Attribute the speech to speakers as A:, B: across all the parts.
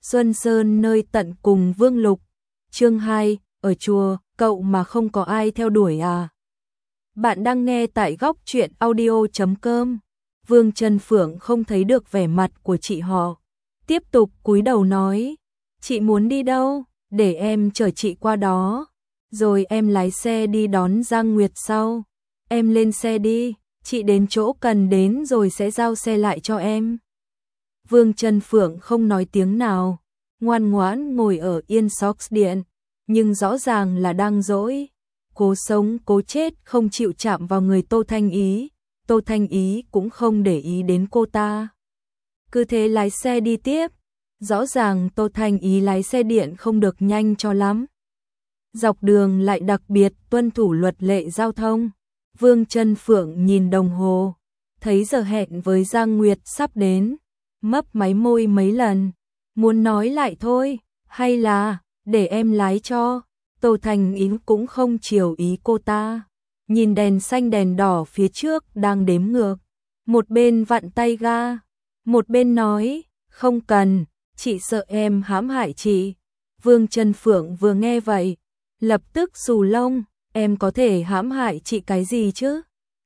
A: Xuân Sơn nơi tận cùng Vương Lục. Chương 2, ở chùa, cậu mà không có ai theo đuổi à? Bạn đang nghe tại góc truyện audio.com. Vương Trân Phượng không thấy được vẻ mặt của chị họ. Tiếp tục cúi đầu nói, chị muốn đi đâu? Để em chở chị qua đó. Rồi em lái xe đi đón Giang Nguyệt sau. Em lên xe đi, chị đến chỗ cần đến rồi sẽ giao xe lại cho em. Vương Trân Phượng không nói tiếng nào, ngoan ngoãn ngồi ở yên Sox điện, nhưng rõ ràng là đang dỗi, cố sống cố chết không chịu chạm vào người Tô Thanh Ý. Tô Thanh Ý cũng không để ý đến cô ta, cứ thế lái xe đi tiếp. Rõ ràng Tô Thanh Ý lái xe điện không được nhanh cho lắm. Dọc đường lại đặc biệt tuân thủ luật lệ giao thông. Vương Trân Phượng nhìn đồng hồ, thấy giờ hẹn với Giang Nguyệt sắp đến, mấp máy môi mấy lần, muốn nói lại thôi, hay là để em lái cho. Tô Thanh Ý cũng không chiều ý cô ta, nhìn đèn xanh đèn đỏ phía trước đang đếm ngược, một bên vặn tay ga, một bên nói, không cần, chị sợ em hãm hại chị. Vương Trân Phượng vừa nghe vậy, lập tức xù lông, em có thể hãm hại chị cái gì chứ?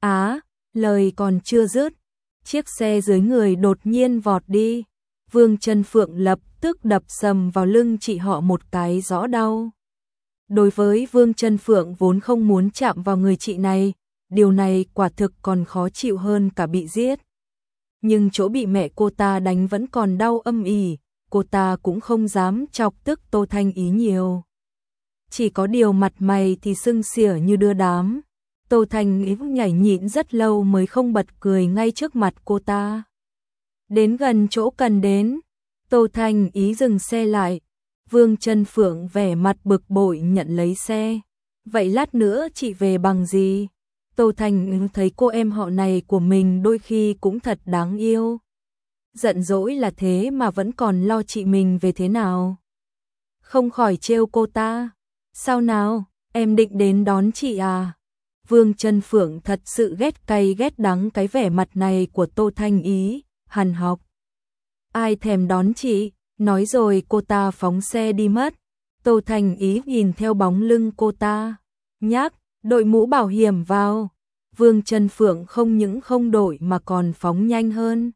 A: Lời còn chưa dứt, chiếc xe dưới người đột nhiên vọt đi. Vương Trân Phượng lập tức đập sầm vào lưng chị họ một cái rõ đau. Đối với Vương Trân Phượng vốn không muốn chạm vào người chị này, điều này quả thực còn khó chịu hơn cả bị giết. Nhưng chỗ bị mẹ cô ta đánh vẫn còn đau âm ỉ, cô ta cũng không dám chọc tức Tô Thanh Ý nhiều. Chỉ có điều mặt mày thì sưng xỉa như đưa đám. Tô Thanh Ý nhảy nhịn rất lâu mới không bật cười ngay trước mặt cô ta. Đến gần chỗ cần đến, Tô Thanh Ý dừng xe lại. Vương Trân Phượng vẻ mặt bực bội nhận lấy xe. Vậy lát nữa chị về bằng gì? Tô Thanh Ý thấy cô em họ này của mình đôi khi cũng thật đáng yêu. Giận dỗi là thế mà vẫn còn lo chị mình về thế nào. Không khỏi trêu cô ta. Sao nào, em định đến đón chị à? Vương Trân Phượng thật sự ghét cay ghét đắng cái vẻ mặt này của Tô Thanh Ý, hằn học. Ai thèm đón chị, nói rồi cô ta phóng xe đi mất. Tô Thanh Ý nhìn theo bóng lưng cô ta, nhắc, đội mũ bảo hiểm vào. Vương Trân Phượng không những không đổi mà còn phóng nhanh hơn.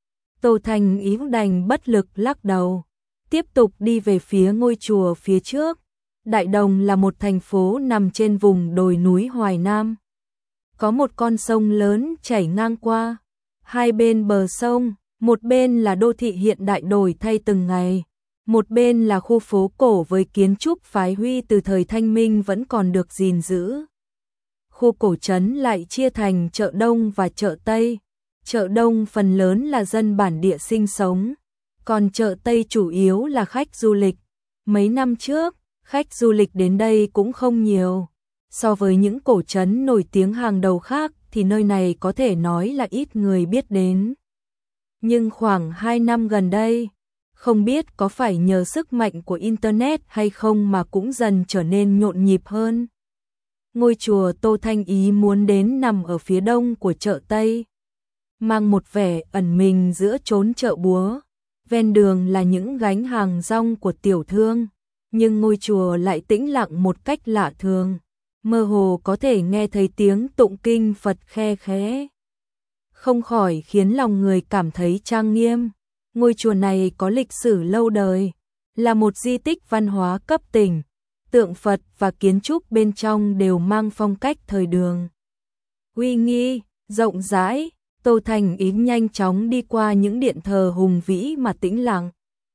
A: Tô Thanh Ý đành bất lực lắc đầu, tiếp tục đi về phía ngôi chùa phía trước. Đại Đồng là một thành phố nằm trên vùng đồi núi Hoài Nam. Có một con sông lớn chảy ngang qua. Hai bên bờ sông, một bên là đô thị hiện đại đổi thay từng ngày, một bên là khu phố cổ với kiến trúc phái huy từ thời Thanh Minh vẫn còn được gìn giữ. Khu cổ trấn lại chia thành chợ Đông và chợ Tây. Chợ Đông phần lớn là dân bản địa sinh sống, còn chợ Tây chủ yếu là khách du lịch. Mấy năm trước, khách du lịch đến đây cũng không nhiều. So với những cổ trấn nổi tiếng hàng đầu khác thì nơi này có thể nói là ít người biết đến. Nhưng khoảng 2 năm gần đây, không biết có phải nhờ sức mạnh của Internet hay không mà cũng dần trở nên nhộn nhịp hơn. Ngôi chùa Tô Thanh Ý muốn đến nằm ở phía đông của chợ Tây, mang một vẻ ẩn mình giữa chốn chợ búa. Ven đường là những gánh hàng rong của tiểu thương, nhưng ngôi chùa lại tĩnh lặng một cách lạ thường, mơ hồ có thể nghe thấy tiếng tụng kinh Phật khe khẽ. Không khỏi khiến lòng người cảm thấy trang nghiêm. Ngôi chùa này có lịch sử lâu đời, là một di tích văn hóa cấp tỉnh. Tượng Phật và kiến trúc bên trong đều mang phong cách thời Đường. Uy nghi, rộng rãi. Tô Thanh Ý nhanh chóng đi qua những điện thờ hùng vĩ mà tĩnh lặng,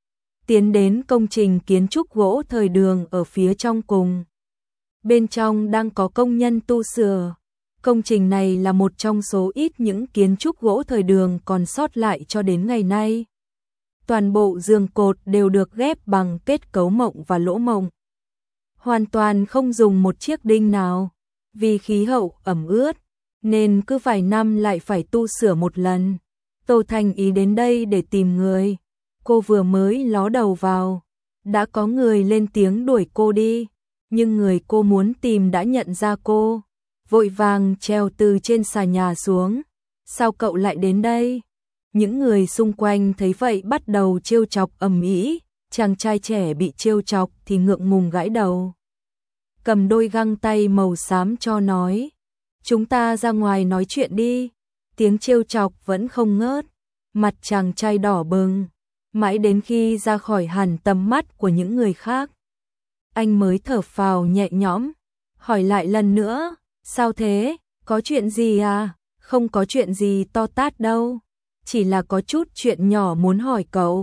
A: tiến đến công trình kiến trúc gỗ thời Đường ở phía trong cùng. Bên trong đang có công nhân tu sửa. Công trình này là một trong số ít những kiến trúc gỗ thời Đường còn sót lại cho đến ngày nay. Toàn bộ giường cột đều được ghép bằng kết cấu mộng và lỗ mộng, hoàn toàn không dùng một chiếc đinh nào. Vì khí hậu ẩm ướt nên cứ vài năm lại phải tu sửa một lần. Tô Thanh Ý đến đây để tìm người. Cô vừa mới ló đầu vào, đã có người lên tiếng đuổi cô đi, nhưng người cô muốn tìm đã nhận ra cô, vội vàng trèo từ trên xà nhà xuống. Sao cậu lại đến đây? Những người xung quanh thấy vậy bắt đầu trêu chọc ầm ĩ, Chàng trai trẻ bị trêu chọc thì ngượng ngùng gãi đầu. Cầm đôi găng tay màu xám cho nói, chúng ta ra ngoài nói chuyện đi. Tiếng trêu chọc vẫn không ngớt, mặt chàng trai đỏ bừng, mãi đến khi ra khỏi hẳn tầm mắt của những người khác. Anh mới thở phào nhẹ nhõm, hỏi lại lần nữa, sao thế, có chuyện gì à? Không có chuyện gì to tát đâu, chỉ là có chút chuyện nhỏ muốn hỏi cậu.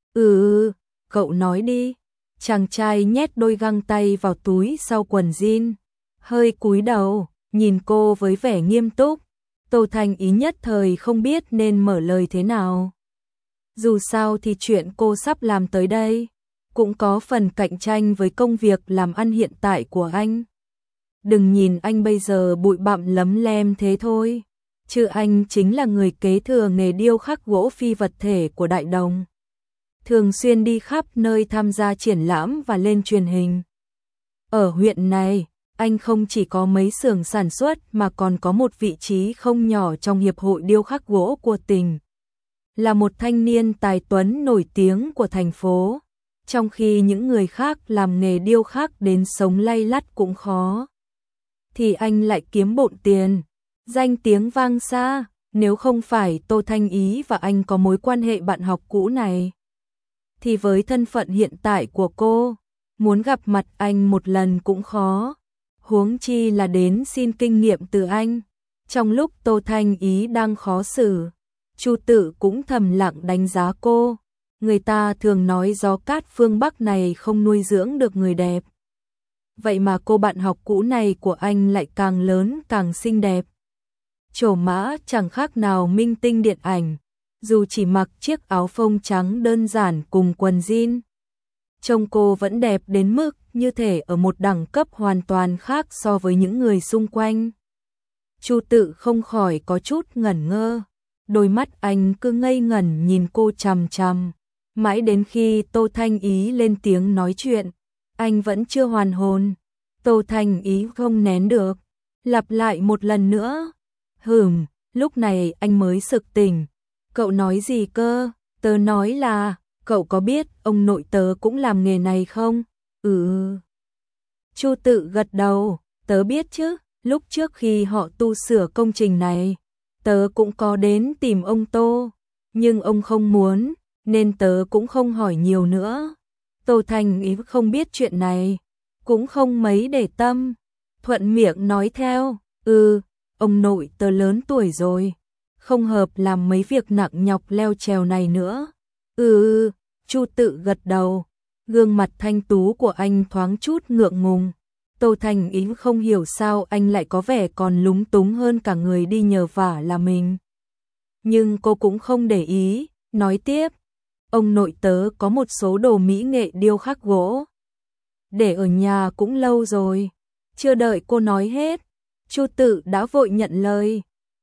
A: Cậu nói đi. Chàng trai nhét đôi găng tay vào túi sau quần jean, hơi cúi đầu, nhìn cô với vẻ nghiêm túc. Tô Thanh Ý nhất thời không biết nên mở lời thế nào. Dù sao thì chuyện cô sắp làm tới đây cũng có phần cạnh tranh với công việc làm ăn hiện tại của anh. Đừng nhìn anh bây giờ bụi bặm lấm lem thế thôi, chứ anh chính là người kế thừa nghề điêu khắc gỗ phi vật thể của Đại Đồng. Thường xuyên đi khắp nơi tham gia triển lãm và lên truyền hình. Ở huyện này, anh không chỉ có mấy xưởng sản xuất mà còn có một vị trí không nhỏ trong Hiệp hội Điêu khắc gỗ của tỉnh. Là một thanh niên tài tuấn nổi tiếng của thành phố, trong khi những người khác làm nghề điêu khắc đến sống lay lắt cũng khó, thì anh lại kiếm bộn tiền, danh tiếng vang xa. Nếu không phải Tô Thanh Ý và anh có mối quan hệ bạn học cũ này, thì với thân phận hiện tại của cô, muốn gặp mặt anh một lần cũng khó, huống chi là đến xin kinh nghiệm từ anh. Trong lúc Tô Thanh Ý đang khó xử, Chu Tự cũng thầm lặng đánh giá cô. Người ta thường nói gió cát phương Bắc này không nuôi dưỡng được người đẹp. Vậy mà cô bạn học cũ này của anh lại càng lớn càng xinh đẹp. Trổ mã chẳng khác nào minh tinh điện ảnh, dù chỉ mặc chiếc áo phông trắng đơn giản cùng quần jean. Trông cô vẫn đẹp đến mức như thể ở một đẳng cấp hoàn toàn khác so với những người xung quanh. Chu Tự không khỏi có chút ngẩn ngơ, đôi mắt anh cứ ngây ngẩn nhìn cô chằm chằm. Mãi đến khi Tô Thanh Ý lên tiếng nói chuyện, anh vẫn chưa hoàn hồn. Tô Thanh Ý không nén được, lặp lại một lần nữa. Lúc này anh mới sực tỉnh. Cậu nói gì cơ? Tớ nói là, cậu có biết ông nội tớ cũng làm nghề này không? Chu Tự gật đầu, tớ biết chứ, lúc trước khi họ tu sửa công trình này, tớ cũng có đến tìm ông Tô, nhưng ông không muốn, nên tớ cũng không hỏi nhiều nữa. Tô Thanh Ý không biết chuyện này, cũng không mấy để tâm, thuận miệng nói theo, ông nội tớ lớn tuổi rồi, không hợp làm mấy việc nặng nhọc leo trèo này nữa. Chu Tự gật đầu, gương mặt thanh tú của anh thoáng chút ngượng ngùng. Tô Thanh Ý không hiểu sao anh lại có vẻ còn lúng túng hơn cả người đi nhờ vả là mình. Nhưng cô cũng không để ý, nói tiếp, ông nội tớ có một số đồ mỹ nghệ điêu khắc gỗ, để ở nhà cũng lâu rồi. Chưa đợi cô nói hết, Chu Tự đã vội nhận lời,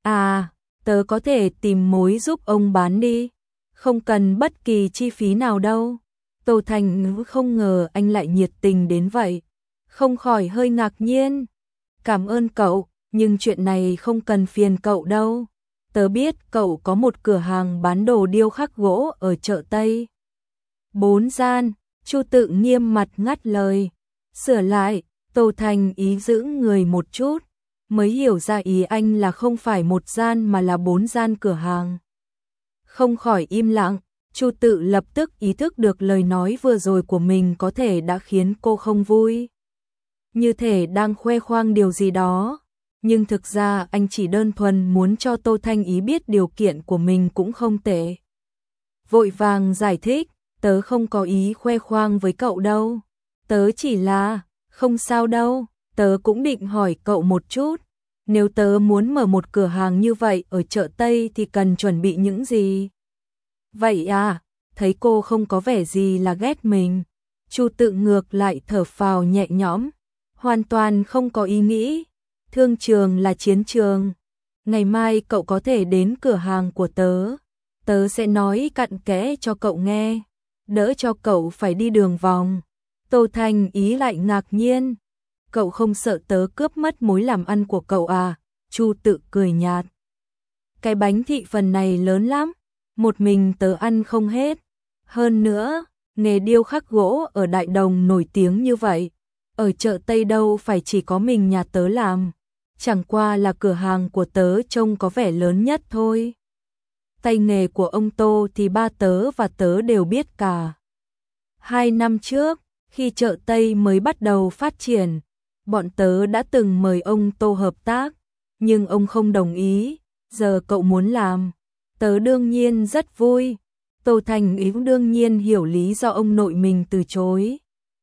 A: tớ có thể tìm mối giúp ông bán đi, không cần bất kỳ chi phí nào đâu. Tô Thanh không ngờ anh lại nhiệt tình đến vậy, không khỏi hơi ngạc nhiên. Cảm ơn cậu, nhưng chuyện này không cần phiền cậu đâu. Tớ biết cậu có một cửa hàng bán đồ điêu khắc gỗ ở chợ Tây. 4 gian, Chu Tự nghiêm mặt ngắt lời. Sửa lại, Tô Thanh Ý giữ người một chút, mới hiểu ra ý anh là không phải 1 gian mà là 4 gian cửa hàng. Không khỏi im lặng, Chu Tự lập tức ý thức được lời nói vừa rồi của mình có thể đã khiến cô không vui. Như thể đang khoe khoang điều gì đó, nhưng thực ra anh chỉ đơn thuần muốn cho Tô Thanh Ý biết điều kiện của mình cũng không tệ. Vội vàng giải thích, tớ không có ý khoe khoang với cậu đâu, tớ chỉ là, không sao đâu, tớ cũng định hỏi cậu một chút, nếu tớ muốn mở một cửa hàng như vậy ở chợ Tây thì cần chuẩn bị những gì? Vậy à, thấy cô không có vẻ gì là ghét mình, Chu Tự ngược lại thở phào nhẹ nhõm, hoàn toàn không có ý nghĩ, thương trường là chiến trường, ngày mai cậu có thể đến cửa hàng của tớ, tớ sẽ nói cặn kẽ cho cậu nghe, đỡ cho cậu phải đi đường vòng. Tô Thanh Ý lại ngạc nhiên, cậu không sợ tớ cướp mất mối làm ăn của cậu à? Chu Tự cười nhạt, cái bánh thị phần này lớn lắm, một mình tớ ăn không hết, hơn nữa, nghề điêu khắc gỗ ở Đại Đồng nổi tiếng như vậy, ở chợ Tây đâu phải chỉ có mình nhà tớ làm, chẳng qua là cửa hàng của tớ trông có vẻ lớn nhất thôi. Tay nghề của ông Tô thì ba tớ và tớ đều biết cả. 2 năm trước, khi chợ Tây mới bắt đầu phát triển, bọn tớ đã từng mời ông Tô hợp tác, nhưng ông không đồng ý, giờ cậu muốn làm, tớ đương nhiên rất vui. Tô Thành Ý đương nhiên hiểu lý do ông nội mình từ chối.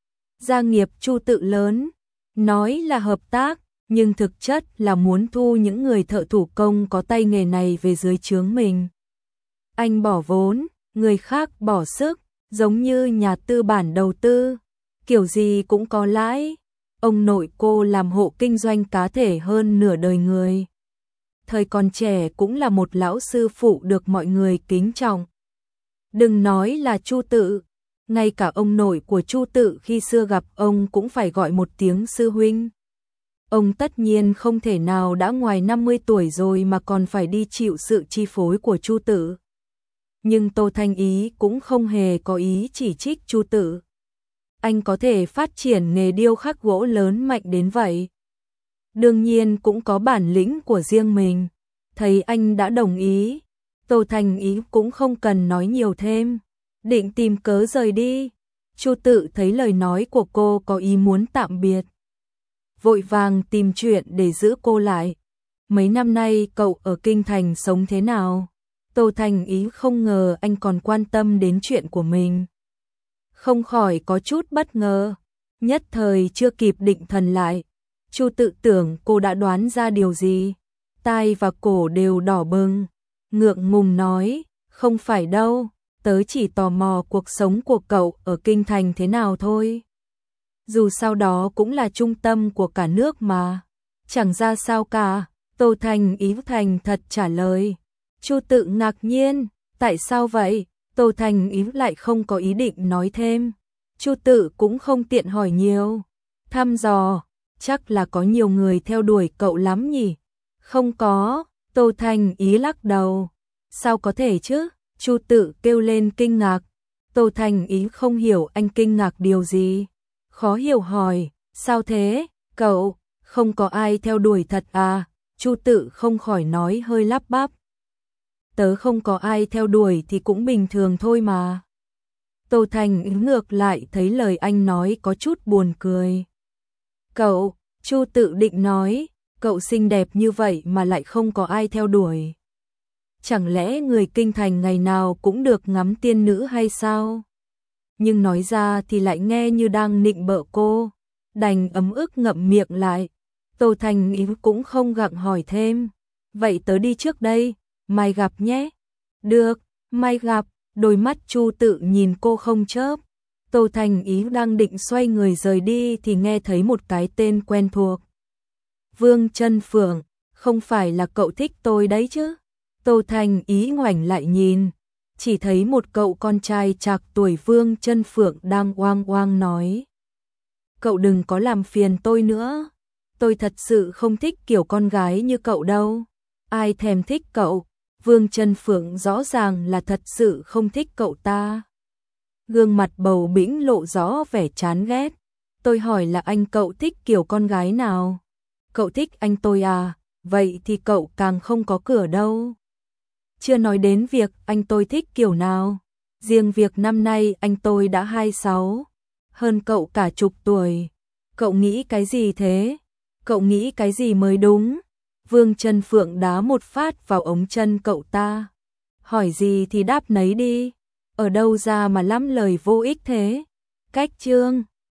A: Gia nghiệp Chu Tự lớn, nói là hợp tác, nhưng thực chất là muốn thu những người thợ thủ công có tay nghề này về dưới trướng mình. Anh bỏ vốn, người khác bỏ sức, giống như nhà tư bản đầu tư, kiểu gì cũng có lãi. Ông nội cô làm hộ kinh doanh cá thể hơn nửa đời người. Thời còn trẻ cũng là một lão sư phụ được mọi người kính trọng. Đừng nói là Chu Tự, ngay cả ông nội của Chu Tự khi xưa gặp ông cũng phải gọi một tiếng sư huynh. Ông tất nhiên không thể nào đã ngoài 50 tuổi rồi mà còn phải đi chịu sự chi phối của Chu Tự. Nhưng Tô Thanh Ý cũng không hề có ý chỉ trích Chu Tự. Anh có thể phát triển nghề điêu khắc gỗ lớn mạnh đến vậy. Đương nhiên cũng có bản lĩnh của riêng mình. Thấy anh đã đồng ý, Tô Thanh Ý cũng không cần nói nhiều thêm, định tìm cớ rời đi. Chu Tự thấy lời nói của cô có ý muốn tạm biệt, vội vàng tìm chuyện để giữ cô lại. Mấy năm nay cậu ở Kinh Thành sống thế nào? Tô Thanh Ý không ngờ anh còn quan tâm đến chuyện của mình. Không khỏi có chút bất ngờ, nhất thời chưa kịp định thần lại. Chu Tự tưởng cô đã đoán ra điều gì, tai và cổ đều đỏ bừng, ngượng ngùng nói, không phải đâu, tớ chỉ tò mò cuộc sống của cậu ở Kinh Thành thế nào thôi. Dù sao đó cũng là trung tâm của cả nước mà, chẳng ra sao cả. Tô Thanh Ý thành thật trả lời. Chu Tự ngạc nhiên, tại sao vậy? Tô Thanh Ý lại không có ý định nói thêm. Chu Tự cũng không tiện hỏi nhiều. Thăm dò, chắc là có nhiều người theo đuổi cậu lắm nhỉ? Không có, Tô Thanh Ý lắc đầu. Sao có thể chứ? Chu Tự kêu lên kinh ngạc. Tô Thanh Ý không hiểu anh kinh ngạc điều gì. Khó hiểu hỏi, sao thế? Cậu, không có ai theo đuổi thật à? Chu Tự không khỏi nói hơi lắp bắp. Tớ không có ai theo đuổi thì cũng bình thường thôi mà. Tô Thanh Ý ngược lại thấy lời anh nói có chút buồn cười. Cậu, Chu Tự định nói, cậu xinh đẹp như vậy mà lại không có ai theo đuổi. Chẳng lẽ người Kinh Thành ngày nào cũng được ngắm tiên nữ hay sao? Nhưng nói ra thì lại nghe như đang nịnh bợ cô, đành ấm ức ngậm miệng lại. Tô Thanh Ý cũng không gặng hỏi thêm. Vậy tớ đi trước đây, mai gặp nhé. Được, mai gặp. Đôi mắt Chu Tự nhìn cô không chớp. Tô Thanh Ý đang định xoay người rời đi thì nghe thấy một cái tên quen thuộc. Vương Chân Phượng, không phải là cậu thích tôi đấy chứ? Tô Thanh Ý ngoảnh lại nhìn, chỉ thấy một cậu con trai trạc tuổi Vương Chân Phượng đang oang oang nói. Cậu đừng có làm phiền tôi nữa, tôi thật sự không thích kiểu con gái như cậu đâu. Ai thèm thích cậu? Vương Chân Phượng rõ ràng là thật sự không thích cậu ta. Gương mặt bầu bĩnh lộ rõ vẻ chán ghét. Tôi hỏi là anh cậu thích kiểu con gái nào? Cậu thích anh tôi à? Vậy thì cậu càng không có cửa đâu. Chưa nói đến việc anh tôi thích kiểu nào. Riêng việc năm nay anh tôi đã 26, hơn cậu cả chục tuổi. Cậu nghĩ cái gì thế? Cậu nghĩ cái gì mới đúng? Vương Chân Phượng đá một phát vào ống chân cậu ta. Hỏi gì thì đáp nấy đi. Ở đâu ra mà lắm lời vô ích thế? Cách chương